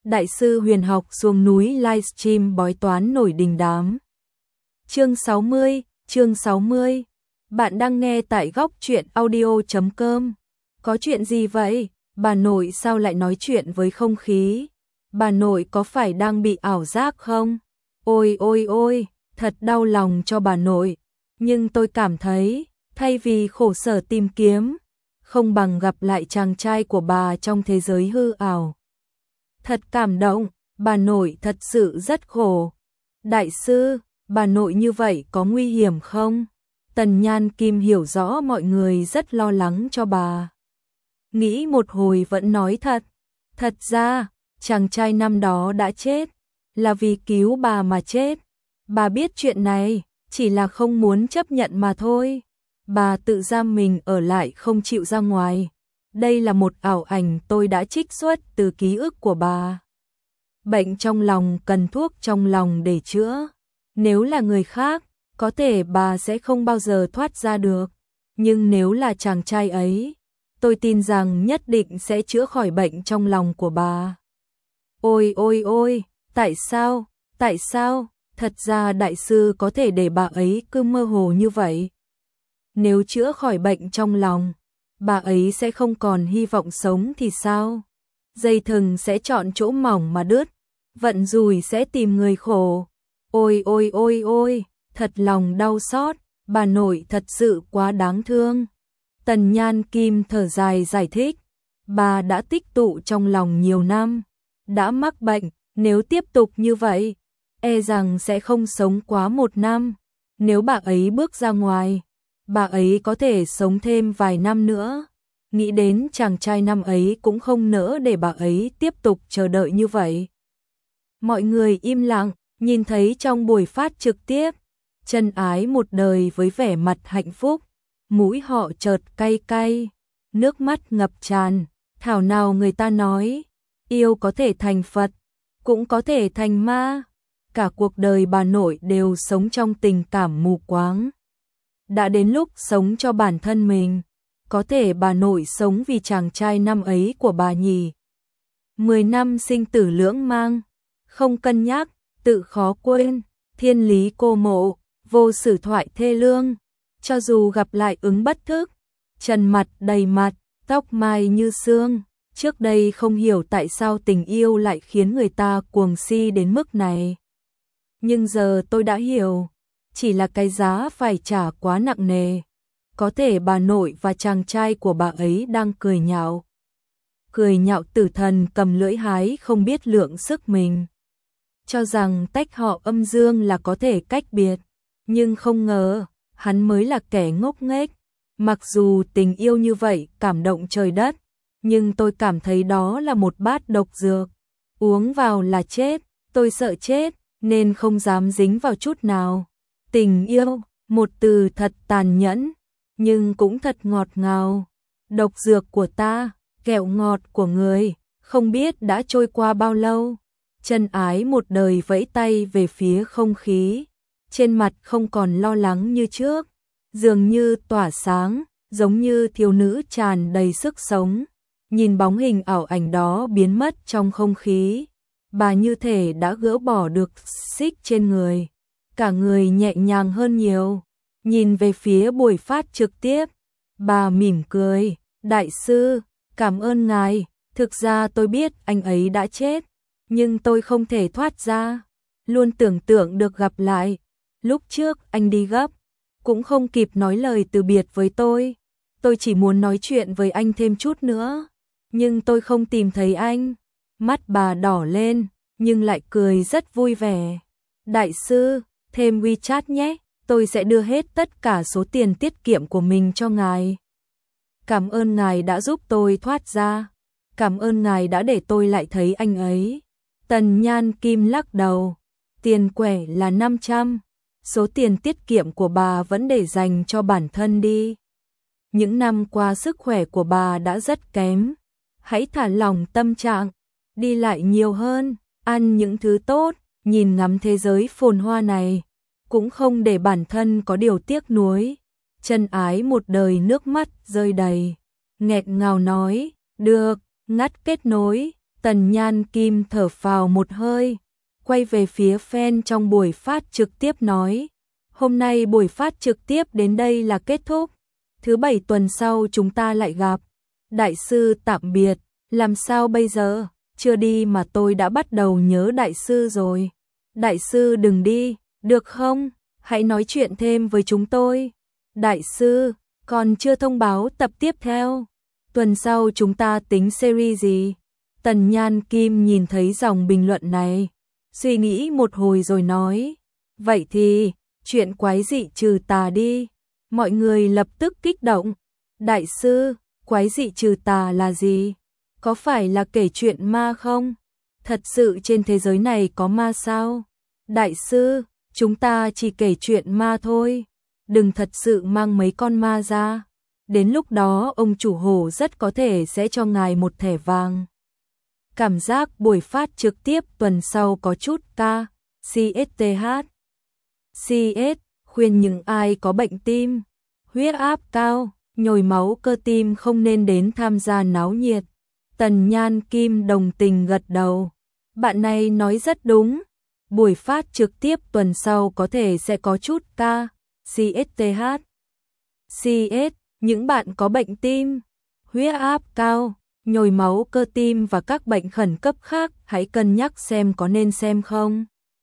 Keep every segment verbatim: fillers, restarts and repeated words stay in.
Đại sư huyền học xuống núi livestream bói toán nổi đình đám. Chương sáu mươi, chương sáu mươi. Bạn đang nghe tại góc truyện audio chấm com. Có chuyện gì vậy? Bà nội sao lại nói chuyện với không khí? Bà nội có phải đang bị ảo giác không? Ôi ôi ôi, thật đau lòng cho bà nội. Nhưng tôi cảm thấy, thay vì khổ sở tìm kiếm, không bằng gặp lại chàng trai của bà trong thế giới hư ảo. Thật cảm động, bà nội thật sự rất khổ. Đại sư, bà nội như vậy có nguy hiểm không? Tần Nhan Kim hiểu rõ mọi người rất lo lắng cho bà. Nghĩ một hồi vẫn nói thật. Thật ra, chàng trai năm đó đã chết, là vì cứu bà mà chết. Bà biết chuyện này, chỉ là không muốn chấp nhận mà thôi. Bà tự giam mình ở lại không chịu ra ngoài. Đây là một ảo ảnh tôi đã trích xuất từ ký ức của bà. Bệnh trong lòng cần thuốc trong lòng để chữa. Nếu là người khác, có thể bà sẽ không bao giờ thoát ra được. Nhưng nếu là chàng trai ấy, tôi tin rằng nhất định sẽ chữa khỏi bệnh trong lòng của bà. Ôi ôi ôi, tại sao, tại sao, thật ra đại sư có thể để bà ấy cứ mơ hồ như vậy. Nếu chữa khỏi bệnh trong lòng, bà ấy sẽ không còn hy vọng sống thì sao? Dây thừng sẽ chọn chỗ mỏng mà đứt, vận rủi sẽ tìm người khổ. Ôi ôi ôi ôi, thật lòng đau xót, bà nội thật sự quá đáng thương. Tần Nhan Kim thở dài giải thích, bà đã tích tụ trong lòng nhiều năm, đã mắc bệnh, nếu tiếp tục như vậy, e rằng sẽ không sống quá một năm. Nếu bà ấy bước ra ngoài, bà ấy có thể sống thêm vài năm nữa. Nghĩ đến chàng trai năm ấy cũng không nỡ để bà ấy tiếp tục chờ đợi như vậy. Mọi người im lặng, nhìn thấy trong buổi phát trực tiếp, Chân Ái một đời với vẻ mặt hạnh phúc, mũi họ chợt cay cay, nước mắt ngập tràn. Thảo nào người ta nói, yêu có thể thành Phật, cũng có thể thành ma. Cả cuộc đời bà nội đều sống trong tình cảm mù quáng. Đã đến lúc sống cho bản thân mình, có thể bà nội sống vì chàng trai năm ấy của bà nhỉ. Mười năm sinh tử lưỡng mang, không cân nhắc, tự khó quên, thiên lý cô mộ, vô sử thoại thê lương. Cho dù gặp lại ứng bất thức, trần mặt đầy mặt, tóc mai như sương. Trước đây không hiểu tại sao tình yêu lại khiến người ta cuồng si đến mức này. Nhưng giờ tôi đã hiểu, chỉ là cái giá phải trả quá nặng nề. Có thể bà nội và chàng trai của bà ấy đang cười nhạo. Cười nhạo tử thần cầm lưỡi hái không biết lượng sức mình. Cho rằng tách họ âm dương là có thể cách biệt. Nhưng không ngờ, hắn mới là kẻ ngốc nghếch. Mặc dù tình yêu như vậy cảm động trời đất, nhưng tôi cảm thấy đó là một bát độc dược. Uống vào là chết, tôi sợ chết, nên không dám dính vào chút nào. Tình yêu, một từ thật tàn nhẫn, nhưng cũng thật ngọt ngào. Độc dược của ta, kẹo ngọt của người, không biết đã trôi qua bao lâu. Chân Ái một đời vẫy tay về phía không khí, trên mặt không còn lo lắng như trước, dường như tỏa sáng, giống như thiếu nữ tràn đầy sức sống. Nhìn bóng hình ảo ảnh đó biến mất trong không khí, bà như thể đã gỡ bỏ được xích trên người, cả người nhẹ nhàng hơn nhiều. Nhìn về phía buổi phát trực tiếp, bà mỉm cười, đại sư, cảm ơn ngài, thực ra tôi biết anh ấy đã chết, nhưng tôi không thể thoát ra, luôn tưởng tượng được gặp lại. Lúc trước anh đi gấp, cũng không kịp nói lời từ biệt với tôi, tôi chỉ muốn nói chuyện với anh thêm chút nữa, nhưng tôi không tìm thấy anh. Mắt bà đỏ lên, nhưng lại cười rất vui vẻ. Đại sư, thêm WeChat nhé, tôi sẽ đưa hết tất cả số tiền tiết kiệm của mình cho ngài. Cảm ơn ngài đã giúp tôi thoát ra, cảm ơn ngài đã để tôi lại thấy anh ấy. Tần Nhan Kim lắc đầu, tiền quẻ là năm trăm, số tiền tiết kiệm của bà vẫn để dành cho bản thân đi. Những năm qua sức khỏe của bà đã rất kém, hãy thả lỏng tâm trạng, đi lại nhiều hơn, ăn những thứ tốt, nhìn ngắm thế giới phồn hoa này, cũng không để bản thân có điều tiếc nuối. Chân Ái một đời nước mắt rơi đầy, nghẹn ngào nói, được, ngắt kết nối. Tần Nhan Kim thở phào một hơi, quay về phía fan trong buổi phát trực tiếp nói, hôm nay buổi phát trực tiếp đến đây là kết thúc, thứ bảy tuần sau chúng ta lại gặp. Đại sư tạm biệt, làm sao bây giờ, chưa đi mà tôi đã bắt đầu nhớ đại sư rồi. Đại sư đừng đi, được không, hãy nói chuyện thêm với chúng tôi. Đại sư, còn chưa thông báo tập tiếp theo, tuần sau chúng ta tính series gì? Tần Nhan Kim nhìn thấy dòng bình luận này, suy nghĩ một hồi rồi nói, vậy thì, chuyện quái dị trừ tà đi. Mọi người lập tức kích động. Đại sư, quái dị trừ tà là gì? Có phải là kể chuyện ma không? Thật sự trên thế giới này có ma sao? Đại sư, chúng ta chỉ kể chuyện ma thôi, đừng thật sự mang mấy con ma ra. Đến lúc đó ông chủ hổ rất có thể sẽ cho ngài một thẻ vàng. Cảm giác buổi phát trực tiếp tuần sau có chút ca, xê ét tê hát. xê ét khuyên những ai có bệnh tim, huyết áp cao, nhồi máu cơ tim không nên đến tham gia náo nhiệt. Tần Nhan Kim đồng tình gật đầu. Bạn này nói rất đúng. Buổi phát trực tiếp tuần sau có thể sẽ có chút ca, xê ét tê hát. xê ét, những bạn có bệnh tim, huyết áp cao, nhồi máu cơ tim và các bệnh khẩn cấp khác hãy cân nhắc xem có nên xem không.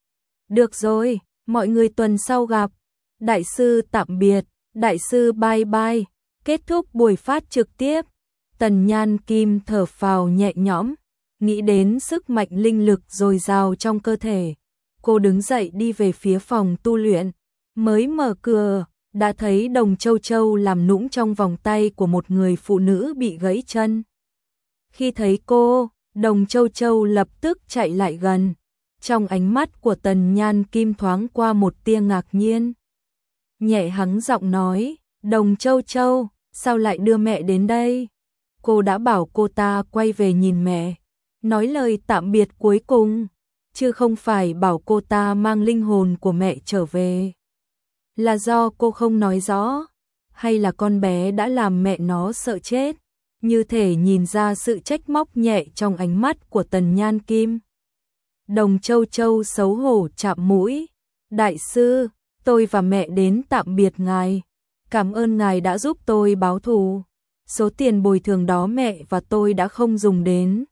Được rồi, mọi người tuần sau gặp. Đại sư tạm biệt, đại sư bye bye. Kết thúc buổi phát trực tiếp, Tần Nhan Kim thở phào nhẹ nhõm, nghĩ đến sức mạnh linh lực dồi dào trong cơ thể. Cô đứng dậy đi về phía phòng tu luyện, mới mở cửa, đã thấy Đồng Châu Châu làm nũng trong vòng tay của một người phụ nữ bị gãy chân. Khi thấy cô, Đồng Châu Châu lập tức chạy lại gần, trong ánh mắt của Tần Nhan Kim thoáng qua một tia ngạc nhiên. Nhẹ hắng giọng nói, Đồng Châu Châu, sao lại đưa mẹ đến đây? Cô đã bảo cô ta quay về nhìn mẹ, nói lời tạm biệt cuối cùng, chứ không phải bảo cô ta mang linh hồn của mẹ trở về. Là do cô không nói rõ, hay là con bé đã làm mẹ nó sợ chết? Như thể nhìn ra sự trách móc nhẹ trong ánh mắt của Tần Nhan Kim. Đồng Châu Châu xấu hổ chạm mũi, đại sư, tôi và mẹ đến tạm biệt ngài. Cảm ơn ngài đã giúp tôi báo thù. Số tiền bồi thường đó mẹ và tôi đã không dùng đến.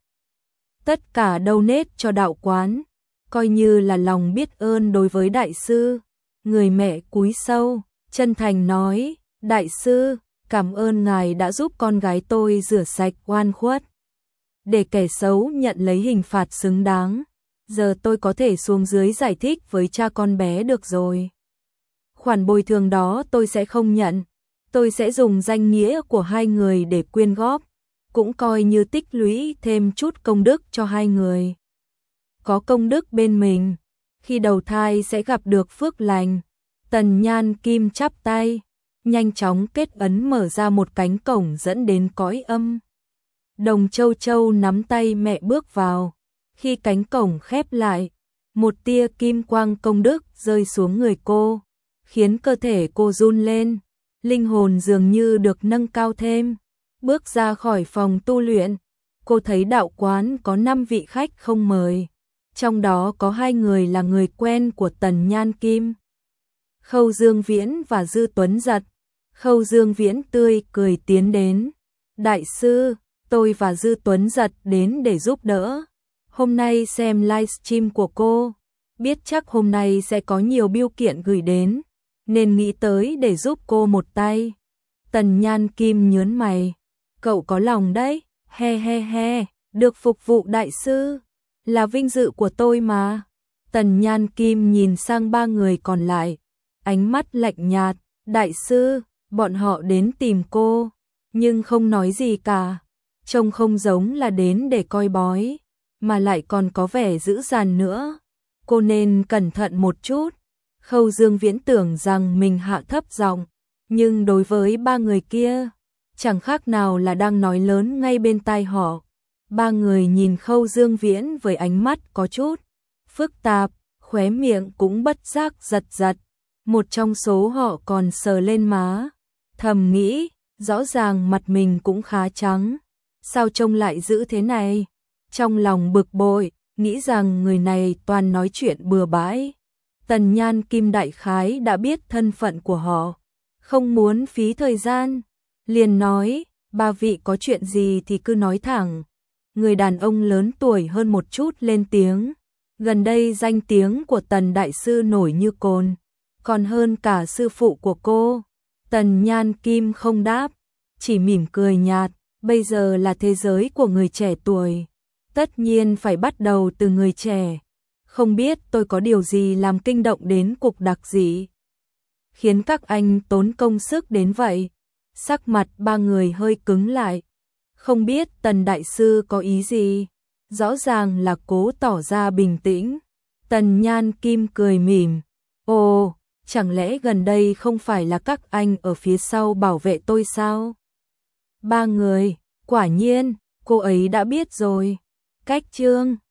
Tất cả donate cho đạo quán, coi như là lòng biết ơn đối với đại sư. Người mẹ cúi sâu, chân thành nói, đại sư, cảm ơn ngài đã giúp con gái tôi rửa sạch oan khuất, để kẻ xấu nhận lấy hình phạt xứng đáng. Giờ tôi có thể xuống dưới giải thích với cha con bé được rồi. Khoản bồi thường đó tôi sẽ không nhận, tôi sẽ dùng danh nghĩa của hai người để quyên góp, cũng coi như tích lũy thêm chút công đức cho hai người. Có công đức bên mình, khi đầu thai sẽ gặp được phước lành. Tần Nhan Kim chắp tay, nhanh chóng kết ấn mở ra một cánh cổng dẫn đến cõi âm. Đồng Châu Châu nắm tay mẹ bước vào, khi cánh cổng khép lại, một tia kim quang công đức rơi xuống người cô, khiến cơ thể cô run lên, linh hồn dường như được nâng cao thêm. Bước ra khỏi phòng tu luyện, cô thấy đạo quán có năm vị khách không mời, trong đó có hai người là người quen của Tần Nhan Kim, Khâu Dương Viễn và Dư Tuấn Giật. Khâu Dương Viễn tươi cười tiến đến, đại sư, tôi và Dư Tuấn Giật đến để giúp đỡ. Hôm nay xem livestream của cô, biết chắc hôm nay sẽ có nhiều bưu kiện gửi đến, nên nghĩ tới để giúp cô một tay. Tần Nhan Kim nhớn mày, cậu có lòng đấy, he he he, được phục vụ đại sư, là vinh dự của tôi mà. Tần Nhan Kim nhìn sang ba người còn lại, ánh mắt lạnh nhạt, đại sư, bọn họ đến tìm cô, nhưng không nói gì cả, trông không giống là đến để coi bói, mà lại còn có vẻ dữ dằn nữa. Cô nên cẩn thận một chút. Khâu Dương Viễn tưởng rằng mình hạ thấp giọng, nhưng đối với ba người kia, chẳng khác nào là đang nói lớn ngay bên tai họ. Ba người nhìn Khâu Dương Viễn với ánh mắt có chút phức tạp, khóe miệng cũng bất giác giật giật. Một trong số họ còn sờ lên má, thầm nghĩ, rõ ràng mặt mình cũng khá trắng, sao trông lại dữ thế này? trong lòng bực bội, nghĩ rằng người này toàn nói chuyện bừa bãi. Tần Nhan Kim đại khái đã biết thân phận của họ, không muốn phí thời gian, liền nói, ba vị có chuyện gì thì cứ nói thẳng. Người đàn ông lớn tuổi hơn một chút lên tiếng, gần đây danh tiếng của Tần đại sư nổi như cồn, còn hơn cả sư phụ của cô. Tần Nhan Kim không đáp, chỉ mỉm cười nhạt, bây giờ là thế giới của người trẻ tuổi, tất nhiên phải bắt đầu từ người trẻ. Không biết tôi có điều gì làm kinh động đến cục đặc gì, khiến các anh tốn công sức đến vậy. Sắc mặt ba người hơi cứng lại, không biết Tần đại sư có ý gì, rõ ràng là cố tỏ ra bình tĩnh. Tần Nhan Kim cười mỉm, ồ, chẳng lẽ gần đây không phải là các anh ở phía sau bảo vệ tôi sao? Ba người, quả nhiên, cô ấy đã biết rồi. Cách chương